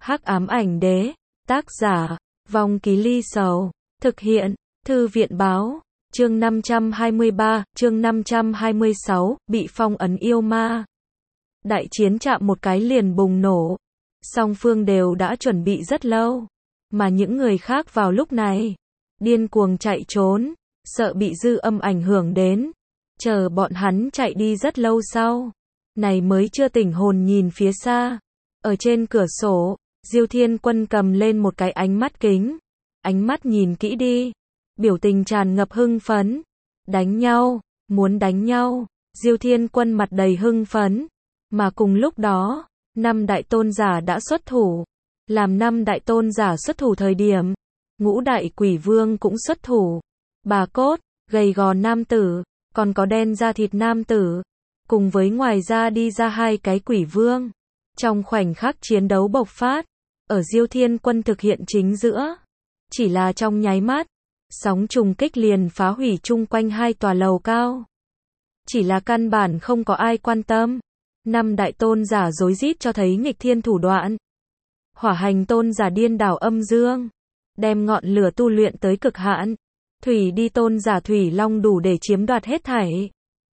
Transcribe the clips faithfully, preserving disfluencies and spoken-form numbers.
Hắc ám ảnh đế, tác giả, Vong Ký Ly Sầu, thực hiện, Thư viện báo, chương năm trăm hai mươi ba, chương năm trăm hai mươi sáu, bị phong ấn yêu ma. Đại chiến chạm một cái liền bùng nổ, song phương đều đã chuẩn bị rất lâu, mà những người khác vào lúc này, điên cuồng chạy trốn, sợ bị dư âm ảnh hưởng đến, chờ bọn hắn chạy đi rất lâu sau, này mới chưa tỉnh hồn nhìn phía xa, ở trên cửa sổ, Diêu Thiên Quân cầm lên một cái ánh mắt kính, ánh mắt nhìn kỹ đi, biểu tình tràn ngập hưng phấn, đánh nhau, muốn đánh nhau, Diêu Thiên Quân mặt đầy hưng phấn, mà cùng lúc đó, năm đại tôn giả đã xuất thủ, làm năm đại tôn giả xuất thủ thời điểm, ngũ đại quỷ vương cũng xuất thủ, bà cốt, gầy gò nam tử, còn có đen da thịt nam tử, cùng với ngoài ra đi ra hai cái quỷ vương, trong khoảnh khắc chiến đấu bộc phát, ở Diêu Thiên Quân thực hiện chính giữa, chỉ là trong nháy mắt, sóng trùng kích liền phá hủy chung quanh hai tòa lầu cao. Chỉ là căn bản không có ai quan tâm. Năm đại tôn giả rối rít cho thấy nghịch thiên thủ đoạn. Hỏa hành tôn giả điên đảo âm dương, đem ngọn lửa tu luyện tới cực hạn. Thủy đi tôn giả thủy long đủ để chiếm đoạt hết thảy.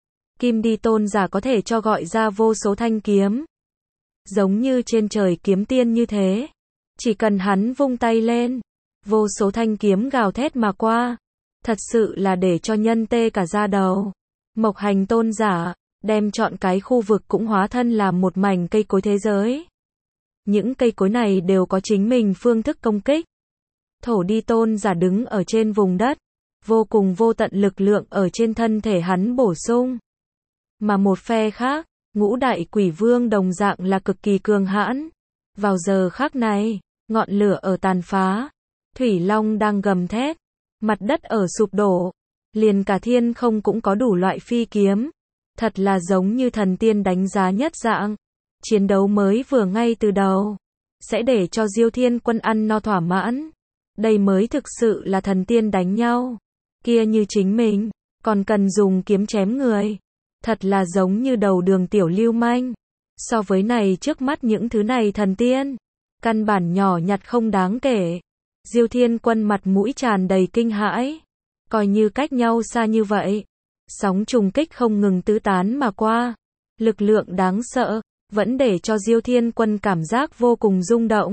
Kim đi tôn giả có thể cho gọi ra vô số thanh kiếm. Giống như trên trời kiếm tiên như thế. Chỉ cần hắn vung tay lên, vô số thanh kiếm gào thét mà qua. Thật sự là để cho nhân tê cả da đầu. Mộc hành tôn giả, đem chọn cái khu vực cũng hóa thân làm một mảnh cây cối thế giới. Những cây cối này đều có chính mình phương thức công kích. Thổ đi tôn giả đứng ở trên vùng đất, vô cùng vô tận lực lượng ở trên thân thể hắn bổ sung. Mà một phe khác, ngũ đại quỷ vương đồng dạng là cực kỳ cường hãn. Vào giờ khắc này, ngọn lửa ở tàn phá, thủy long đang gầm thét, mặt đất ở sụp đổ, liền cả thiên không cũng có đủ loại phi kiếm. Thật là giống như thần tiên đánh giá nhất dạng. Chiến đấu mới vừa ngay từ đầu, sẽ để cho Diêu Thiên Quân ăn no thỏa mãn. Đây mới thực sự là thần tiên đánh nhau. Kia như chính mình, còn cần dùng kiếm chém người. Thật là giống như đầu đường tiểu lưu manh. So với này trước mắt những thứ này thần tiên, căn bản nhỏ nhặt không đáng kể. Diêu Thiên Quân mặt mũi tràn đầy kinh hãi. Coi như cách nhau xa như vậy. Sóng trùng kích không ngừng tứ tán mà qua. Lực lượng đáng sợ, vẫn để cho Diêu Thiên Quân cảm giác vô cùng rung động.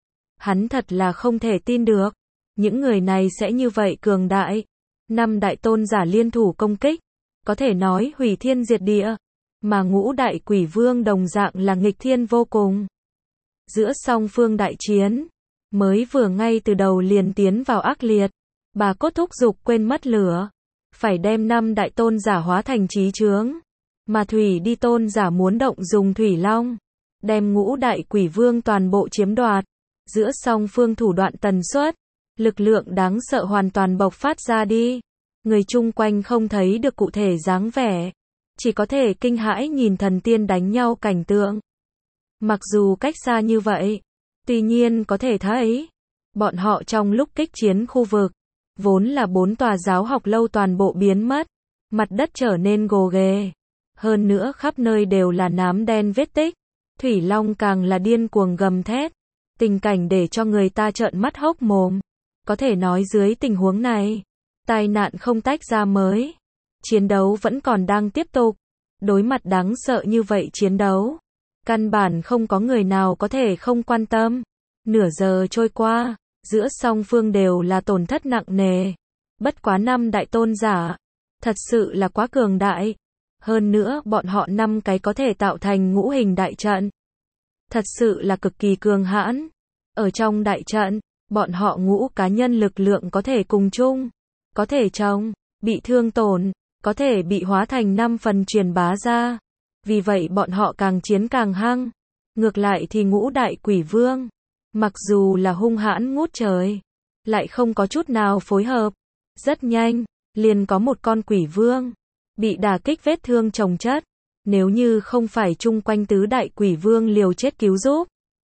Hắn thật là không thể tin được. Những người này sẽ như vậy cường đại. Năm đại tôn giả liên thủ công kích. Có thể nói hủy thiên diệt địa. Mà ngũ đại quỷ vương đồng dạng là nghịch thiên vô cùng. Giữa song phương đại chiến, mới vừa ngay từ đầu liền tiến vào ác liệt. Bà cốt thúc giục quên mất lửa. Phải đem năm đại tôn giả hóa thành chí chướng. Mà thủy đi tôn giả muốn động dùng thủy long. Đem ngũ đại quỷ vương toàn bộ chiếm đoạt. Giữa song phương thủ đoạn tần suất. Lực lượng đáng sợ hoàn toàn bộc phát ra đi. Người chung quanh không thấy được cụ thể dáng vẻ. Chỉ có thể kinh hãi nhìn thần tiên đánh nhau cảnh tượng. Mặc dù cách xa như vậy. Tuy nhiên có thể thấy. Bọn họ trong lúc kích chiến khu vực. Vốn là bốn tòa giáo học lâu toàn bộ biến mất. Mặt đất trở nên gồ ghề. Hơn nữa khắp nơi đều là nám đen vết tích. Thủy long càng là điên cuồng gầm thét. Tình cảnh để cho người ta trợn mắt hốc mồm. Có thể nói dưới tình huống này, tai nạn không tách ra mới. Chiến đấu vẫn còn đang tiếp tục. Đối mặt đáng sợ như vậy chiến đấu. Căn bản không có người nào có thể không quan tâm. Nửa giờ trôi qua. Giữa song phương đều là tổn thất nặng nề. Bất quá năm đại tôn giả. Thật sự là quá cường đại. Hơn nữa bọn họ năm cái có thể tạo thành ngũ hình đại trận. Thật sự là cực kỳ cường hãn. Ở trong đại trận, bọn họ ngũ cá nhân lực lượng có thể cùng chung. Có thể trông, bị thương tổn, có thể bị hóa thành năm phần truyền bá ra. Vì vậy bọn họ càng chiến càng hăng. Ngược lại thì ngũ đại quỷ vương. Mặc dù là hung hãn ngút trời, lại không có chút nào phối hợp. Rất nhanh, liền có một con quỷ vương, bị đả kích vết thương chồng chất. Nếu như không phải chung quanh tứ đại quỷ vương liều chết cứu giúp,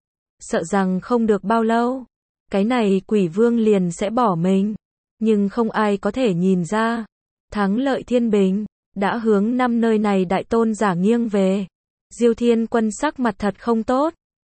sợ rằng không được bao lâu, cái này quỷ vương liền sẽ bỏ mình. Nhưng không ai có thể nhìn ra, thắng lợi thiên bình, đã hướng năm nơi này đại tôn giả nghiêng về. Diêu Thiên Quân sắc mặt thật không tốt.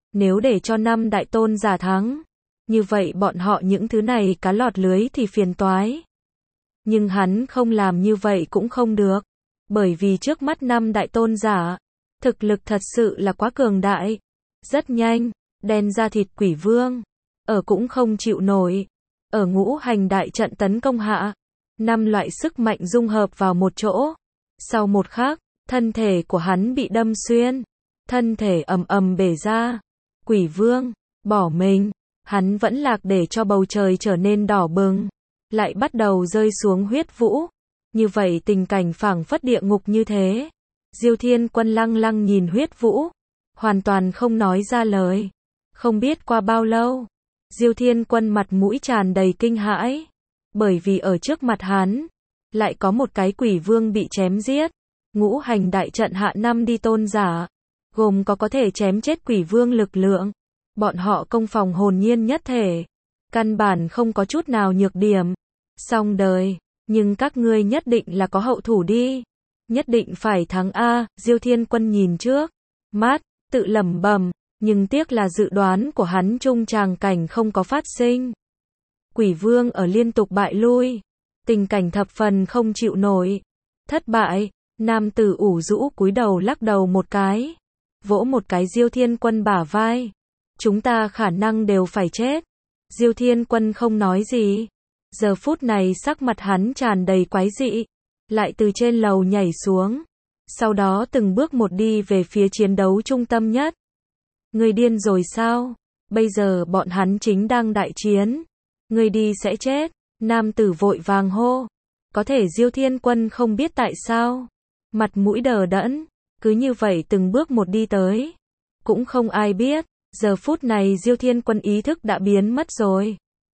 Nếu để cho năm đại tôn giả thắng, như vậy bọn họ những thứ này cá lọt lưới thì phiền toái. Nhưng hắn không làm như vậy cũng không được, bởi vì trước mắt năm đại tôn giả, thực lực thật sự là quá cường đại. Rất nhanh, đen da thịt quỷ vương, ở cũng không chịu nổi. Ở ngũ hành đại trận tấn công hạ, năm loại sức mạnh dung hợp vào một chỗ. Sau một khắc, thân thể của hắn bị đâm xuyên, thân thể ầm ầm bể ra. Quỷ vương, bỏ mình, hắn vẫn lạc để cho bầu trời trở nên đỏ bừng, lại bắt đầu rơi xuống huyết vũ. Như vậy tình cảnh phảng phất địa ngục như thế. Diêu Thiên Quân lăng lăng nhìn huyết vũ, hoàn toàn không nói ra lời. Không biết qua bao lâu, Diêu Thiên Quân mặt mũi tràn đầy kinh hãi, bởi vì ở trước mặt hắn, lại có một cái quỷ vương bị chém giết. Ngũ hành đại trận hạ năm đi tôn giả, gồm có có thể chém chết quỷ vương lực lượng. Bọn họ công phòng hồn nhiên nhất thể, căn bản không có chút nào nhược điểm. Xong đời, nhưng các ngươi nhất định là có hậu thủ đi. Nhất định phải thắng a. Diêu Thiên Quân nhìn trước mắt, tự lẩm bẩm, nhưng tiếc là dự đoán của hắn chung tràng cảnh không có phát sinh. Quỷ vương ở liên tục bại lui, tình cảnh thập phần không chịu nổi. Thất bại, nam tử ủ rũ cúi đầu lắc đầu một cái, vỗ một cái Diêu Thiên Quân bả vai. Chúng ta khả năng đều phải chết. Diêu Thiên Quân không nói gì. Giờ phút này sắc mặt hắn tràn đầy quái dị, lại từ trên lầu nhảy xuống, sau đó từng bước một đi về phía chiến đấu trung tâm nhất. Người điên rồi sao? Bây giờ bọn hắn chính đang đại chiến. Người đi sẽ chết. Nam tử vội vàng hô. Có thể Diêu Thiên Quân không biết tại sao, mặt mũi đờ đẫn, cứ như vậy từng bước một đi tới. Cũng không ai biết, giờ phút này Diêu Thiên Quân ý thức đã biến mất rồi.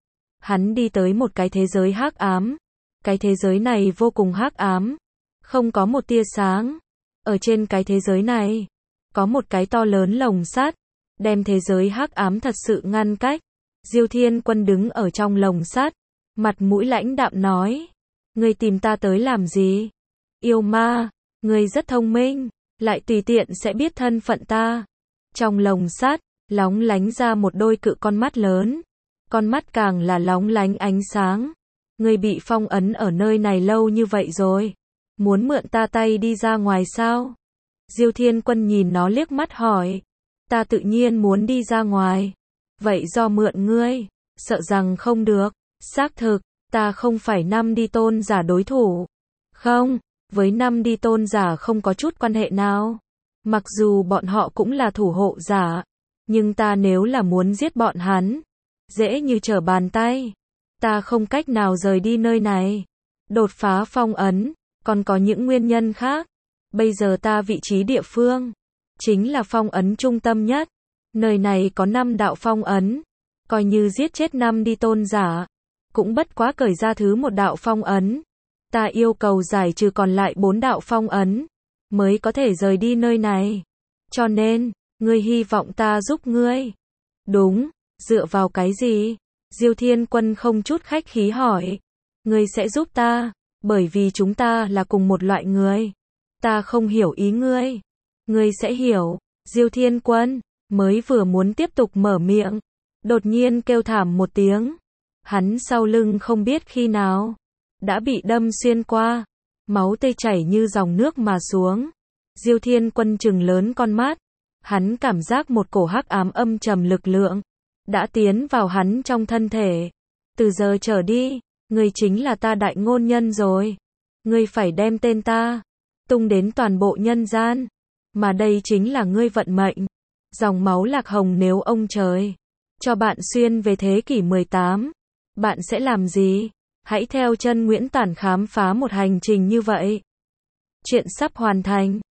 Hắn đi tới một cái thế giới hắc ám. Cái thế giới này vô cùng hắc ám, không có một tia sáng. Ở trên cái thế giới này, có một cái to lớn lồng sắt, đem thế giới hắc ám thật sự ngăn cách. Diêu Thiên Quân đứng ở trong lồng sắt, mặt mũi lãnh đạm nói: "Ngươi tìm ta tới làm gì? Yêu ma, ngươi rất thông minh, lại tùy tiện sẽ biết thân phận ta." Trong lồng sắt, lóng lánh ra một đôi cự con mắt lớn, con mắt càng là lóng lánh ánh sáng. Ngươi bị phong ấn ở nơi này lâu như vậy rồi, muốn mượn ta tay đi ra ngoài sao? Diêu Thiên Quân nhìn nó liếc mắt hỏi. Ta tự nhiên muốn đi ra ngoài. Vậy do mượn ngươi, sợ rằng không được. Xác thực, ta không phải năm đi tôn giả đối thủ. Không, với năm đi tôn giả không có chút quan hệ nào. Mặc dù bọn họ cũng là thủ hộ giả, nhưng ta nếu là muốn giết bọn hắn, dễ như trở bàn tay. Ta không cách nào rời đi nơi này. Đột phá phong ấn, còn có những nguyên nhân khác. Bây giờ ta vị trí địa phương, chính là phong ấn trung tâm nhất. Nơi này có năm đạo phong ấn. Coi như giết chết năm đi tôn giả, cũng bất quá cởi ra thứ một đạo phong ấn. Ta yêu cầu giải trừ còn lại bốn đạo phong ấn, mới có thể rời đi nơi này. Cho nên, ngươi hy vọng ta giúp ngươi. Đúng, dựa vào cái gì? Diêu Thiên Quân không chút khách khí hỏi. Ngươi sẽ giúp ta, bởi vì chúng ta là cùng một loại người. Ta không hiểu ý ngươi. Ngươi sẽ hiểu. Diêu Thiên Quân mới vừa muốn tiếp tục mở miệng, đột nhiên kêu thảm một tiếng. Hắn sau lưng không biết khi nào đã bị đâm xuyên qua, máu tươi chảy như dòng nước mà xuống. Diêu Thiên Quân trừng lớn con mắt, hắn cảm giác một cổ hắc ám âm trầm lực lượng đã tiến vào hắn trong thân thể. Từ giờ trở đi, ngươi chính là ta đại ngôn nhân rồi. Ngươi phải đem tên ta tung đến toàn bộ nhân gian, mà đây chính là ngươi vận mệnh. Dòng máu lạc hồng, nếu ông trời cho bạn xuyên về thế kỷ mười tám, bạn sẽ làm gì? Hãy theo chân Nguyễn Tản khám phá một hành trình như vậy. Chuyện sắp hoàn thành.